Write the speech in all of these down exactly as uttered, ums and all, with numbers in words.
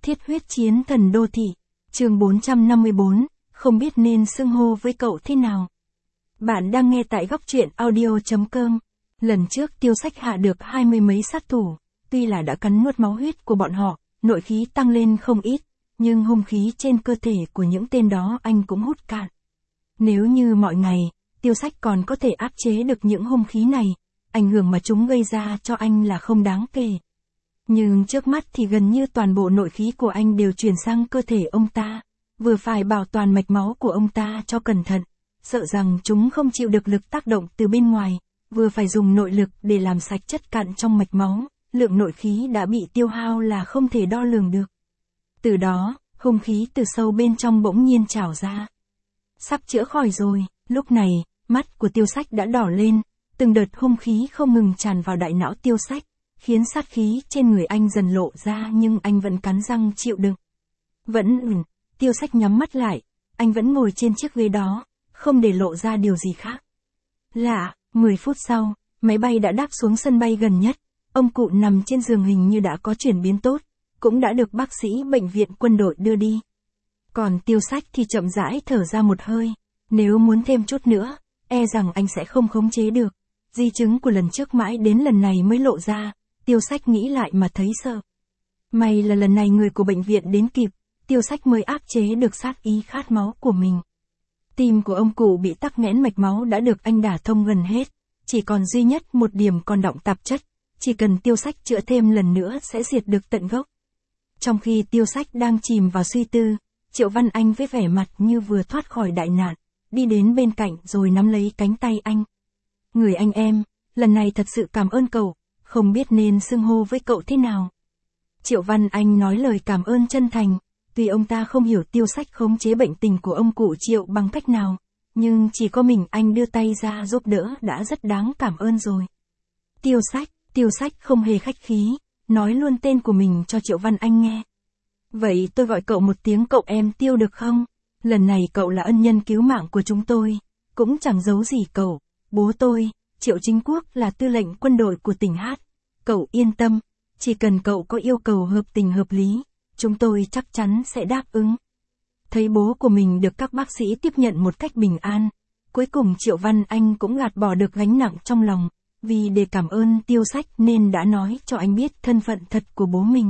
Thiết huyết chiến thần đô thị, chương bốn trăm năm mươi bốn, không biết nên xưng hô với cậu thế nào. Bạn đang nghe tại góc truyện audio chấm com. Lần trước Tiêu Sách hạ được hai mươi mấy sát thủ, tuy là đã cắn nuốt máu huyết của bọn họ, nội khí tăng lên không ít, nhưng hung khí trên cơ thể của những tên đó anh cũng hút cạn. Nếu như mọi ngày, Tiêu Sách còn có thể áp chế được những hung khí này, ảnh hưởng mà chúng gây ra cho anh là không đáng kể. Nhưng trước mắt thì gần như toàn bộ nội khí của anh đều chuyển sang cơ thể ông ta, vừa phải bảo toàn mạch máu của ông ta cho cẩn thận, sợ rằng chúng không chịu được lực tác động từ bên ngoài, vừa phải dùng nội lực để làm sạch chất cặn trong mạch máu, lượng nội khí đã bị tiêu hao là không thể đo lường được. Từ đó, hung khí từ sâu bên trong bỗng nhiên trào ra. Sắp chữa khỏi rồi, lúc này, mắt của Tiêu Sách đã đỏ lên, từng đợt hung khí không ngừng tràn vào đại não Tiêu Sách, khiến sát khí trên người anh dần lộ ra, nhưng anh vẫn cắn răng chịu đựng. Vẫn ừm, Tiêu Sách nhắm mắt lại, anh vẫn ngồi trên chiếc ghế đó, không để lộ ra điều gì khác. Lạ, mười phút sau, máy bay đã đáp xuống sân bay gần nhất, ông cụ nằm trên giường hình như đã có chuyển biến tốt, cũng đã được bác sĩ bệnh viện quân đội đưa đi. Còn Tiêu Sách thì chậm rãi thở ra một hơi, nếu muốn thêm chút nữa, e rằng anh sẽ không khống chế được. Di chứng của lần trước mãi đến lần này mới lộ ra, Tiêu Sách nghĩ lại mà thấy sợ. May là lần này người của bệnh viện đến kịp, Tiêu Sách mới áp chế được sát ý khát máu của mình. Tim của ông cụ bị tắc nghẽn mạch máu đã được anh đả thông gần hết, chỉ còn duy nhất một điểm còn đọng tạp chất, chỉ cần Tiêu Sách chữa thêm lần nữa sẽ diệt được tận gốc. Trong khi Tiêu Sách đang chìm vào suy tư, Triệu Văn Anh với vẻ mặt như vừa thoát khỏi đại nạn, đi đến bên cạnh rồi nắm lấy cánh tay anh. Người anh em, lần này thật sự cảm ơn cậu, không biết nên xưng hô với cậu thế nào. Triệu Văn Anh nói lời cảm ơn chân thành, tuy ông ta không hiểu Tiêu Sách khống chế bệnh tình của ông cụ Triệu bằng cách nào, nhưng chỉ có mình anh đưa tay ra giúp đỡ đã rất đáng cảm ơn rồi. Tiêu Sách, Tiêu Sách không hề khách khí, nói luôn tên của mình cho Triệu Văn Anh nghe. Vậy tôi gọi cậu một tiếng cậu em Tiêu được không? Lần này cậu là ân nhân cứu mạng của chúng tôi, cũng chẳng giấu gì cậu, bố tôi, Triệu Chính Quốc là tư lệnh quân đội của tỉnh Hát. Cậu yên tâm, chỉ cần cậu có yêu cầu hợp tình hợp lý, chúng tôi chắc chắn sẽ đáp ứng. Thấy bố của mình được các bác sĩ tiếp nhận một cách bình an, cuối cùng Triệu Văn Anh cũng gạt bỏ được gánh nặng trong lòng, vì để cảm ơn Tiêu Sách nên đã nói cho anh biết thân phận thật của bố mình.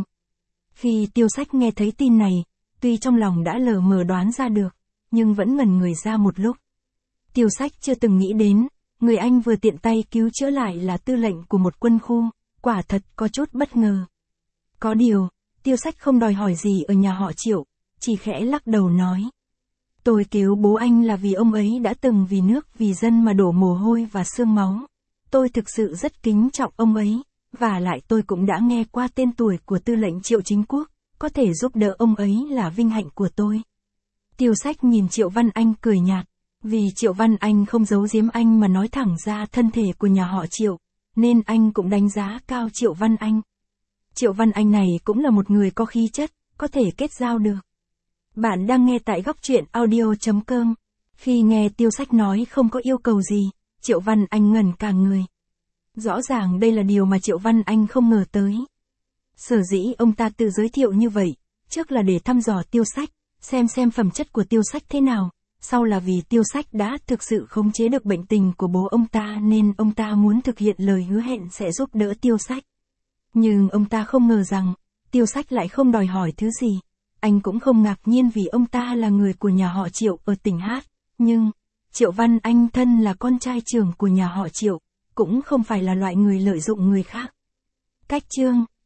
Khi Tiêu Sách nghe thấy tin này, tuy trong lòng đã lờ mờ đoán ra được, nhưng vẫn ngẩn người ra một lúc. Tiêu Sách chưa từng nghĩ đến, người anh vừa tiện tay cứu chữa lại là tư lệnh của một quân khu, quả thật có chút bất ngờ. Có điều, Tiêu Sách không đòi hỏi gì ở nhà họ Triệu, chỉ khẽ lắc đầu nói. Tôi cứu bố anh là vì ông ấy đã từng vì nước vì dân mà đổ mồ hôi và xương máu. Tôi thực sự rất kính trọng ông ấy, và lại tôi cũng đã nghe qua tên tuổi của tư lệnh Triệu Chính Quốc, có thể giúp đỡ ông ấy là vinh hạnh của tôi. Tiêu Sách nhìn Triệu Văn Anh cười nhạt, vì Triệu Văn Anh không giấu giếm anh mà nói thẳng ra thân thể của nhà họ Triệu, nên anh cũng đánh giá cao Triệu Văn Anh. Triệu Văn Anh này cũng là một người có khí chất, có thể kết giao được. Bạn đang nghe tại góc truyện audio chấm com. Khi nghe Tiêu Sách nói không có yêu cầu gì, Triệu Văn Anh ngẩn cả người. Rõ ràng đây là điều mà Triệu Văn Anh không ngờ tới. Sở dĩ ông ta tự giới thiệu như vậy, trước là để thăm dò Tiêu Sách, xem xem phẩm chất của Tiêu Sách thế nào, sau là vì Tiêu Sách đã thực sự khống chế được bệnh tình của bố ông ta nên ông ta muốn thực hiện lời hứa hẹn sẽ giúp đỡ Tiêu Sách. Nhưng ông ta không ngờ rằng, Tiêu Sách lại không đòi hỏi thứ gì. Anh cũng không ngạc nhiên vì ông ta là người của nhà họ Triệu ở tỉnh Hát, nhưng, Triệu Văn Anh thân là con trai trưởng của nhà họ Triệu, cũng không phải là loại người lợi dụng người khác. Cách chương